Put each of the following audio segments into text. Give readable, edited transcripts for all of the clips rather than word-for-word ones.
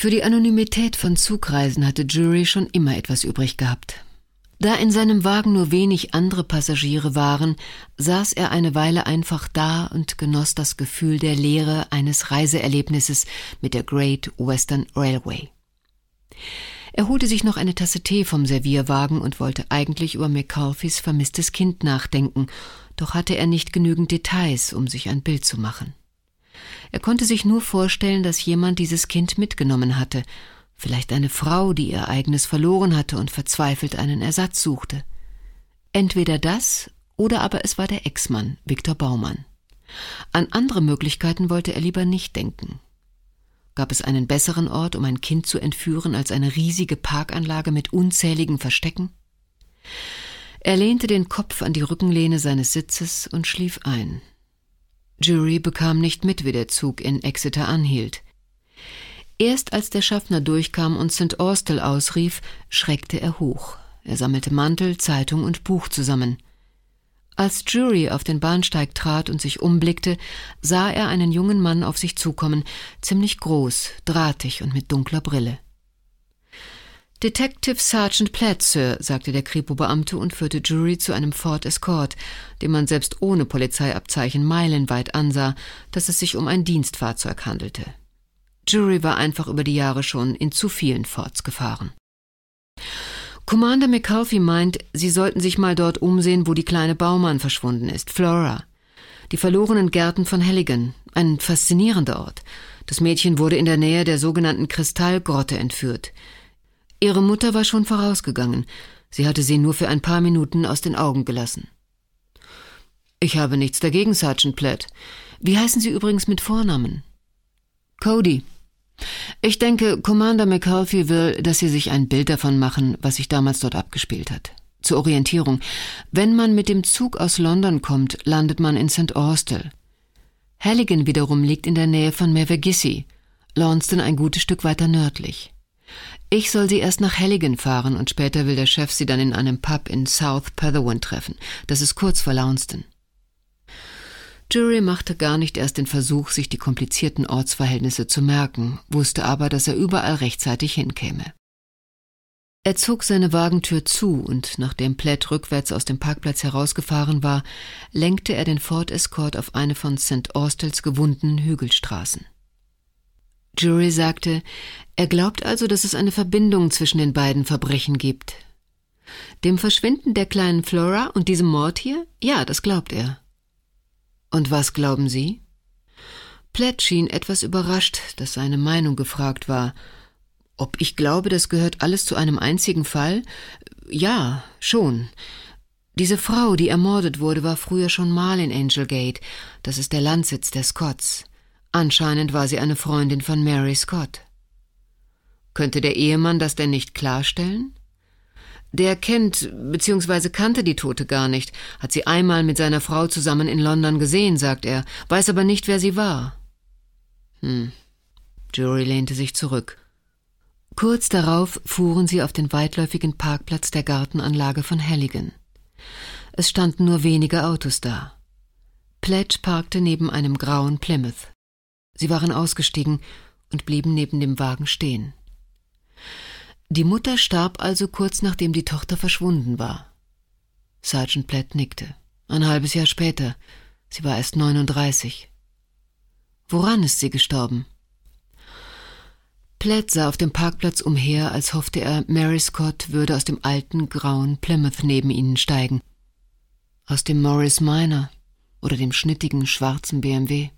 Für die Anonymität von Zugreisen hatte Jury schon immer etwas übrig gehabt. Da in seinem Wagen nur wenig andere Passagiere waren, saß er eine Weile einfach da und genoss das Gefühl der Leere eines Reiseerlebnisses mit der Great Western Railway. Er holte sich noch eine Tasse Tee vom Servierwagen und wollte eigentlich über McCarthys vermisstes Kind nachdenken, doch hatte er nicht genügend Details, um sich ein Bild zu machen. Er konnte sich nur vorstellen, dass jemand dieses Kind mitgenommen hatte, vielleicht eine Frau, die ihr eigenes verloren hatte und verzweifelt einen Ersatz suchte. Entweder das oder aber es war der Ex-Mann, Viktor Baumann. An andere Möglichkeiten wollte er lieber nicht denken. Gab es einen besseren Ort, um ein Kind zu entführen, als eine riesige Parkanlage mit unzähligen Verstecken? Er lehnte den Kopf an die Rückenlehne seines Sitzes und schlief ein. Jury bekam nicht mit, wie der Zug in Exeter anhielt. Erst als der Schaffner durchkam und St. Austell ausrief, schreckte er hoch. Er sammelte Mantel, Zeitung und Buch zusammen. Als Jury auf den Bahnsteig trat und sich umblickte, sah er einen jungen Mann auf sich zukommen, ziemlich groß, drahtig und mit dunkler Brille. »Detective Sergeant Platt, Sir«, sagte der Kripo-Beamte und führte Jury zu einem Ford Escort, den man selbst ohne Polizeiabzeichen meilenweit ansah, dass es sich um ein Dienstfahrzeug handelte. Jury war einfach über die Jahre schon in zu vielen Fords gefahren. Commander McCarthy meint, Sie sollten sich mal dort umsehen, wo die kleine Baumann verschwunden ist, Flora. Die verlorenen Gärten von Halligan, ein faszinierender Ort. Das Mädchen wurde in der Nähe der sogenannten Kristallgrotte entführt. Ihre Mutter war schon vorausgegangen. Sie hatte sie nur für ein paar Minuten aus den Augen gelassen. »Ich habe nichts dagegen, Sergeant Platt. Wie heißen Sie übrigens mit Vornamen?« »Cody. Ich denke, Commander McCarthy will, dass Sie sich ein Bild davon machen, was sich damals dort abgespielt hat. Zur Orientierung. Wenn man mit dem Zug aus London kommt, landet man in St. Austell. Halligan wiederum liegt in der Nähe von Mevagissey, Launceston ein gutes Stück weiter nördlich. Ich soll Sie erst nach Halligan fahren und später will der Chef Sie dann in einem Pub in South Petherwin treffen. Das ist kurz vor Launceston.« Jury machte gar nicht erst den Versuch, sich die komplizierten Ortsverhältnisse zu merken, wusste aber, dass er überall rechtzeitig hinkäme. Er zog seine Wagentür zu und, nachdem Platt rückwärts aus dem Parkplatz herausgefahren war, lenkte er den Ford Escort auf eine von St. Austells gewundenen Hügelstraßen. Jury sagte, er glaubt also, dass es eine Verbindung zwischen den beiden Verbrechen gibt. Dem Verschwinden der kleinen Flora und diesem Mord hier? Ja, das glaubt er. Und was glauben Sie? Platt schien etwas überrascht, dass seine Meinung gefragt war. Ob ich glaube, das gehört alles zu einem einzigen Fall? Ja, schon. Diese Frau, die ermordet wurde, war früher schon mal in Angel Gate. Das ist der Landsitz der Scotts. Anscheinend war sie eine Freundin von Mary Scott. Könnte der Ehemann das denn nicht klarstellen? Der kennt bzw. kannte die Tote gar nicht, hat sie einmal mit seiner Frau zusammen in London gesehen, sagt er, weiß aber nicht, wer sie war. Jury lehnte sich zurück. Kurz darauf fuhren sie auf den weitläufigen Parkplatz der Gartenanlage von Halligan. Es standen nur wenige Autos da. Platt parkte neben einem grauen Plymouth. Sie waren ausgestiegen und blieben neben dem Wagen stehen. Die Mutter starb also kurz nachdem die Tochter verschwunden war. Sergeant Platt nickte. Ein halbes Jahr später. Sie war erst 39. Woran ist sie gestorben? Platt sah auf dem Parkplatz umher, als hoffte er, Mary Scott würde aus dem alten, grauen Plymouth neben ihnen steigen. Aus dem Morris Minor oder dem schnittigen, schwarzen BMW.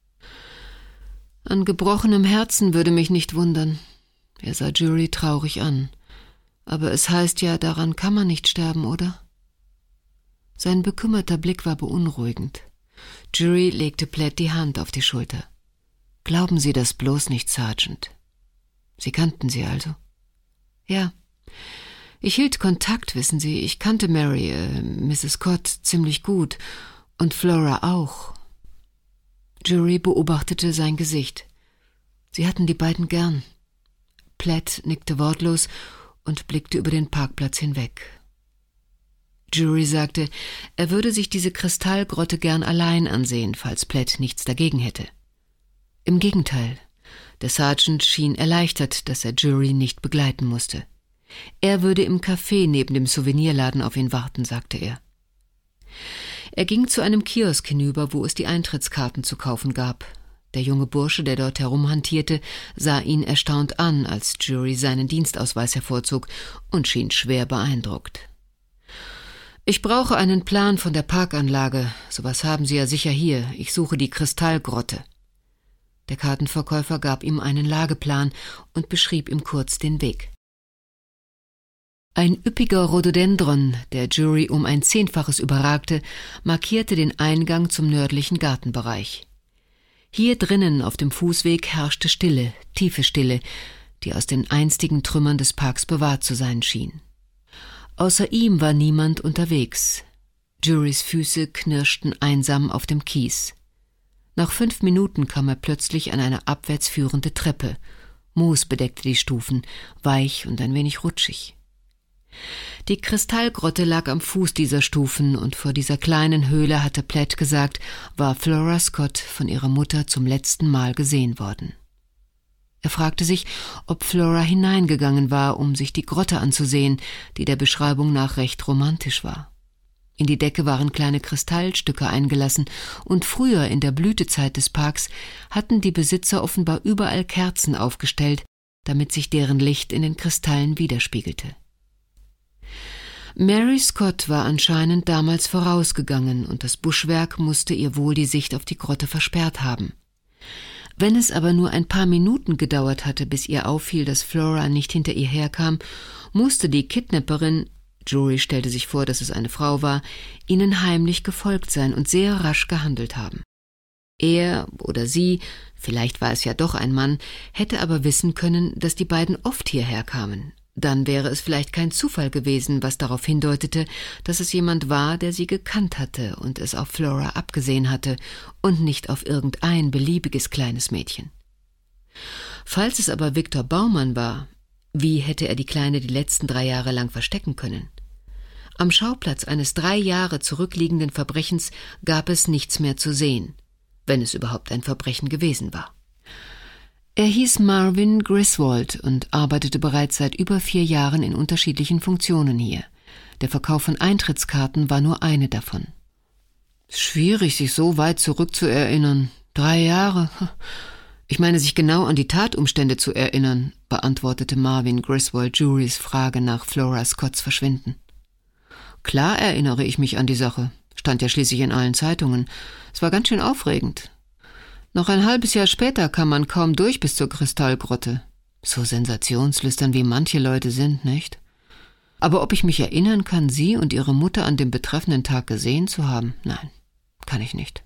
An gebrochenem Herzen würde mich nicht wundern. Er sah Jury traurig an. Aber es heißt ja, daran kann man nicht sterben, oder? Sein bekümmerter Blick war beunruhigend. Jury legte Platt die Hand auf die Schulter. »Glauben Sie das bloß nicht, Sergeant.« »Sie kannten sie also?« »Ja. Ich hielt Kontakt, wissen Sie. Ich kannte Mary, Mrs. Scott, ziemlich gut. Und Flora auch.« Jury beobachtete sein Gesicht. Sie hatten die beiden gern. Platt nickte wortlos und blickte über den Parkplatz hinweg. Jury sagte, er würde sich diese Kristallgrotte gern allein ansehen, falls Platt nichts dagegen hätte. Im Gegenteil, Der Sergeant schien erleichtert, dass er Jury nicht begleiten musste. Er würde im Café neben dem Souvenirladen auf ihn warten, sagte er. Er ging zu einem Kiosk hinüber, wo es die Eintrittskarten zu kaufen gab. Der junge Bursche, der dort herumhantierte, sah ihn erstaunt an, als Jury seinen Dienstausweis hervorzog und schien schwer beeindruckt. »Ich brauche einen Plan von der Parkanlage. Sowas haben Sie ja sicher hier. Ich suche die Kristallgrotte.« Der Kartenverkäufer gab ihm einen Lageplan und beschrieb ihm kurz den Weg. Ein üppiger Rhododendron, der Jury um ein 10-faches überragte, markierte den Eingang zum nördlichen Gartenbereich. Hier drinnen auf dem Fußweg herrschte Stille, tiefe Stille, die aus den einstigen Trümmern des Parks bewahrt zu sein schien. Außer ihm war niemand unterwegs. Jurys Füße knirschten einsam auf dem Kies. Nach 5 Minuten kam er plötzlich an eine abwärts führende Treppe. Moos bedeckte die Stufen, weich und ein wenig rutschig. Die Kristallgrotte lag am Fuß dieser Stufen, und vor dieser kleinen Höhle, hatte Platt gesagt, war Flora Scott von ihrer Mutter zum letzten Mal gesehen worden. Er fragte sich, ob Flora hineingegangen war, um sich die Grotte anzusehen, die der Beschreibung nach recht romantisch war. In die Decke waren kleine Kristallstücke eingelassen, und früher in der Blütezeit des Parks hatten die Besitzer offenbar überall Kerzen aufgestellt, damit sich deren Licht in den Kristallen widerspiegelte. Mary Scott war anscheinend damals vorausgegangen, und das Buschwerk musste ihr wohl die Sicht auf die Grotte versperrt haben. Wenn es aber nur ein paar Minuten gedauert hatte, bis ihr auffiel, dass Flora nicht hinter ihr herkam, musste die Kidnapperin, Jury stellte sich vor, dass es eine Frau war, ihnen heimlich gefolgt sein und sehr rasch gehandelt haben. Er oder sie, vielleicht war es ja doch ein Mann, hätte aber wissen können, dass die beiden oft hierher kamen. Dann wäre es vielleicht kein Zufall gewesen, was darauf hindeutete, dass es jemand war, der sie gekannt hatte und es auf Flora abgesehen hatte und nicht auf irgendein beliebiges kleines Mädchen. Falls es aber Viktor Baumann war, wie hätte er die Kleine die letzten 3 Jahre lang verstecken können? Am Schauplatz eines 3 Jahre zurückliegenden Verbrechens gab es nichts mehr zu sehen, wenn es überhaupt ein Verbrechen gewesen war. Er hieß Marvin Griswold und arbeitete bereits seit über 4 Jahren in unterschiedlichen Funktionen hier. Der Verkauf von Eintrittskarten war nur eine davon. Schwierig, sich so weit zurückzuerinnern. 3 Jahre. Ich meine, sich genau an die Tatumstände zu erinnern, beantwortete Marvin Griswold Jurys Frage nach Flora Scotts Verschwinden. Klar erinnere ich mich an die Sache. Stand ja schließlich in allen Zeitungen. Es war ganz schön aufregend. Noch ein halbes Jahr später kam man kaum durch bis zur Kristallgrotte. So sensationslüstern wie manche Leute sind, nicht? Aber ob ich mich erinnern kann, Sie und Ihre Mutter an dem betreffenden Tag gesehen zu haben? Nein, kann ich nicht.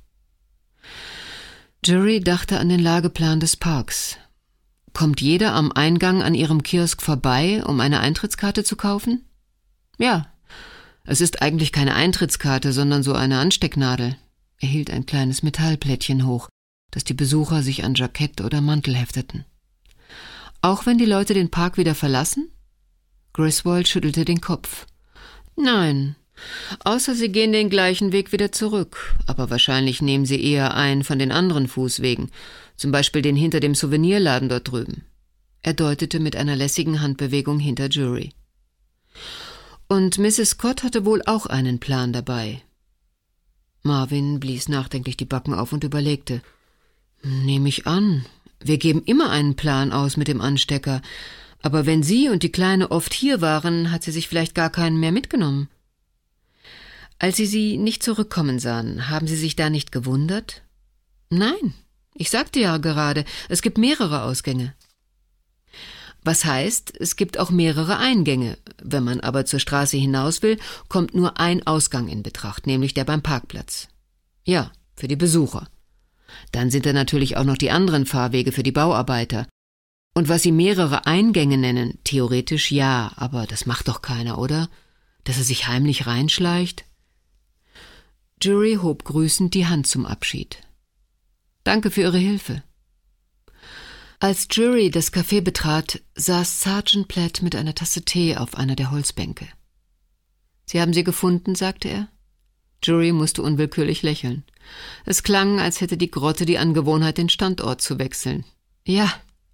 Jury dachte an den Lageplan des Parks. Kommt jeder am Eingang an ihrem Kiosk vorbei, um eine Eintrittskarte zu kaufen? Ja, es ist eigentlich keine Eintrittskarte, sondern so eine Anstecknadel. Er hielt ein kleines Metallplättchen hoch, dass die Besucher sich an Jackett oder Mantel hefteten. Auch wenn die Leute den Park wieder verlassen? Griswold schüttelte den Kopf. Nein, außer sie gehen den gleichen Weg wieder zurück, aber wahrscheinlich nehmen sie eher einen von den anderen Fußwegen, zum Beispiel den hinter dem Souvenirladen dort drüben. Er deutete mit einer lässigen Handbewegung hinter Jury. Und Mrs. Scott hatte wohl auch einen Plan dabei. Marvin blies nachdenklich die Backen auf und überlegte. Nehme ich an. Wir geben immer einen Plan aus mit dem Anstecker. Aber wenn Sie und die Kleine oft hier waren, hat sie sich vielleicht gar keinen mehr mitgenommen. Als Sie nicht zurückkommen sahen, haben Sie sich da nicht gewundert? Nein, ich sagte ja gerade, es gibt mehrere Ausgänge. Was heißt, es gibt auch mehrere Eingänge. Wenn man aber zur Straße hinaus will, kommt nur ein Ausgang in Betracht, nämlich der beim Parkplatz. Ja, für die Besucher. Dann sind da natürlich auch noch die anderen Fahrwege für die Bauarbeiter. Und was Sie mehrere Eingänge nennen, theoretisch ja, aber das macht doch keiner, oder? Dass er sich heimlich reinschleicht? Jury hob grüßend die Hand zum Abschied. Danke für Ihre Hilfe. Als Jury das Café betrat, saß Sergeant Platt mit einer Tasse Tee auf einer der Holzbänke. »Sie haben sie gefunden?« sagte er. Jury musste unwillkürlich lächeln. Es klang, als hätte die Grotte die Angewohnheit, den Standort zu wechseln. »Ja«,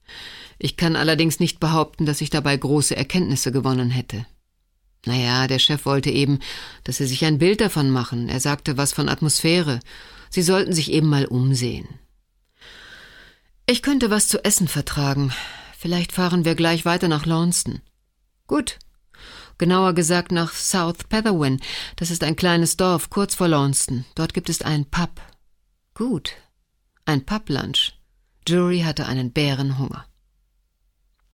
Ich kann allerdings nicht behaupten, dass ich dabei große Erkenntnisse gewonnen hätte. Naja, der Chef wollte eben, dass Sie sich ein Bild davon machen. Er sagte was von Atmosphäre. Sie sollten sich eben mal umsehen. Ich könnte was zu essen vertragen. Vielleicht fahren wir gleich weiter nach Launceston. Gut. Genauer gesagt nach South Petherwin. Das ist ein kleines Dorf, kurz vor Launceston. Dort gibt es einen Pub. Gut. Ein Publunch. Jury hatte einen Bärenhunger.